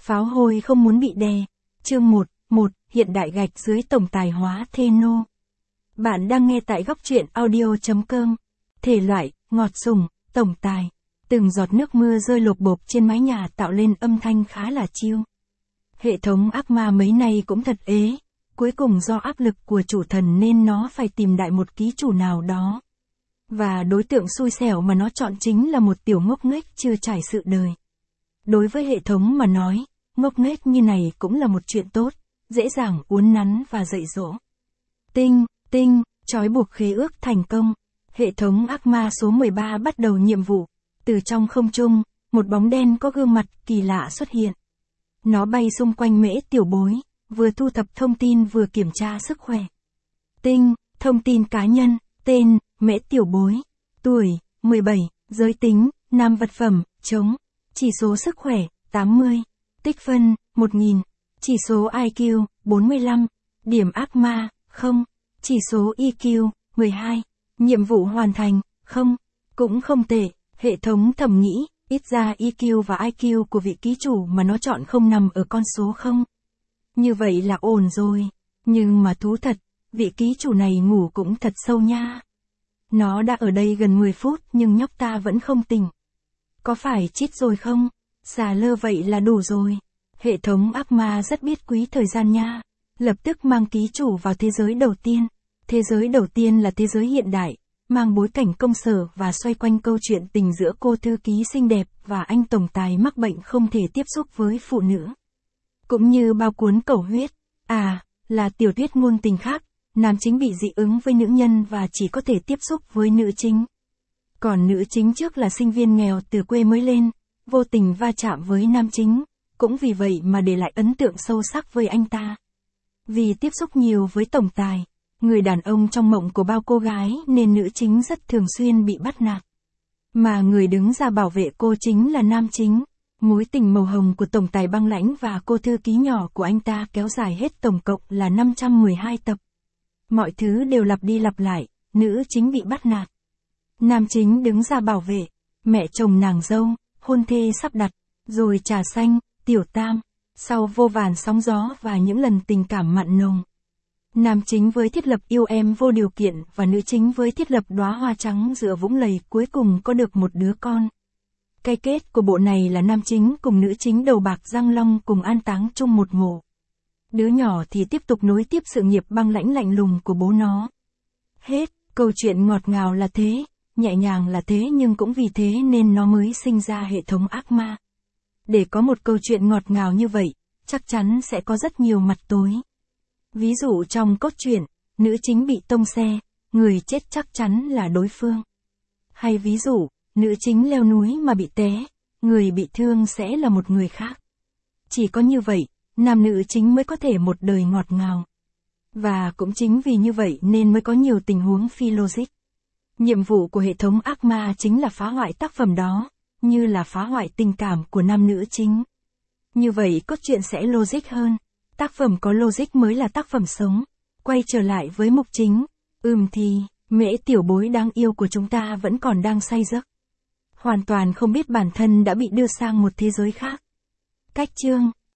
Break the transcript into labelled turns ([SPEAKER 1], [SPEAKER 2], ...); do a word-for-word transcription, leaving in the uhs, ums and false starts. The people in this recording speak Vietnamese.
[SPEAKER 1] Pháo hôi không muốn bị đè. Chương một, một, hiện đại gạch dưới tổng tài hóa Theno. Bạn đang nghe tại góc truyện audio chấm com. Thể loại, ngọt sùng, tổng tài. Từng giọt nước mưa rơi lộp bộp trên mái nhà tạo lên âm thanh khá là chill. Hệ thống ác ma mấy nay cũng thật ế. Cuối cùng do áp lực của chủ thần nên nó phải tìm đại một ký chủ nào đó. Và đối tượng xui xẻo mà nó chọn chính là một tiểu ngốc nghếch chưa trải sự đời. Đối với hệ thống mà nói, ngốc nghếch như này cũng là một chuyện tốt, dễ dàng uốn nắn và dạy dỗ. Tinh, tinh, trói buộc khế ước thành công. Hệ thống ác ma số mười ba bắt đầu nhiệm vụ. Từ trong không trung, một bóng đen có gương mặt kỳ lạ xuất hiện. Nó bay xung quanh Mễ tiểu bối, vừa thu thập thông tin vừa kiểm tra sức khỏe. Tinh, thông tin cá nhân, tên, Mễ tiểu bối, tuổi, mười bảy, giới tính, nam vật phẩm, trống, chỉ số sức khỏe, tám mươi, tích phân, một nghìn, chỉ số i kiu, bốn mươi lăm, điểm ác ma, không, chỉ số i kiu, mười hai, nhiệm vụ hoàn thành, không, cũng không tệ, hệ thống thầm nghĩ, ít ra i kiu và i kiu của vị ký chủ mà nó chọn không nằm ở con số không. Như vậy là ổn rồi, nhưng mà thú thật, vị ký chủ này ngủ cũng thật sâu nha. Nó đã ở đây gần mười phút nhưng nhóc ta vẫn không tỉnh. Có phải chít rồi không? Xà lơ vậy là đủ rồi. Hệ thống ác ma rất biết quý thời gian nha. Lập tức mang ký chủ vào thế giới đầu tiên. Thế giới đầu tiên là thế giới hiện đại, mang bối cảnh công sở và xoay quanh câu chuyện tình giữa cô thư ký xinh đẹp và anh tổng tài mắc bệnh không thể tiếp xúc với phụ nữ. Cũng như bao cuốn cầu huyết. À, là tiểu thuyết ngôn tình khác, nam chính bị dị ứng với nữ nhân và chỉ có thể tiếp xúc với nữ chính. Còn nữ chính trước là sinh viên nghèo từ quê mới lên, vô tình va chạm với nam chính, cũng vì vậy mà để lại ấn tượng sâu sắc với anh ta. Vì tiếp xúc nhiều với tổng tài, người đàn ông trong mộng của bao cô gái nên nữ chính rất thường xuyên bị bắt nạt. Mà người đứng ra bảo vệ cô chính là nam chính. Mối tình màu hồng của tổng tài băng lãnh và cô thư ký nhỏ của anh ta kéo dài hết tổng cộng là năm trăm mười hai tập. Mọi thứ đều lặp đi lặp lại, nữ chính bị bắt nạt. Nam chính đứng ra bảo vệ, mẹ chồng nàng dâu, hôn thê sắp đặt, rồi trà xanh, tiểu tam, sau vô vàn sóng gió và những lần tình cảm mặn nồng. Nam chính với thiết lập yêu em vô điều kiện và nữ chính với thiết lập đóa hoa trắng giữa vũng lầy cuối cùng có được một đứa con. Cái kết của bộ này là nam chính cùng nữ chính đầu bạc răng long cùng an táng chung một mộ. Đứa nhỏ thì tiếp tục nối tiếp sự nghiệp băng lãnh lạnh lùng của bố nó. Hết, câu chuyện ngọt ngào là thế, nhẹ nhàng là thế nhưng cũng vì thế nên nó mới sinh ra hệ thống ác ma. Để có một câu chuyện ngọt ngào như vậy, chắc chắn sẽ có rất nhiều mặt tối. Ví dụ trong cốt truyện, nữ chính bị tông xe, người chết chắc chắn là đối phương. Hay ví dụ, nữ chính leo núi mà bị té, người bị thương sẽ là một người khác. Chỉ có như vậy, nam nữ chính mới có thể một đời ngọt ngào. Và cũng chính vì như vậy nên mới có nhiều tình huống phi logic. Nhiệm vụ của hệ thống ác ma chính là phá hoại tác phẩm đó, như là phá hoại tình cảm của nam nữ chính. Như vậy cốt truyện sẽ logic hơn. Tác phẩm có logic mới là tác phẩm sống. Quay trở lại với mục chính. Ừm thì, Mễ tiểu bối đáng yêu của chúng ta vẫn còn đang say giấc. Hoàn toàn không biết bản thân đã bị đưa sang một thế giới khác. Cách chương.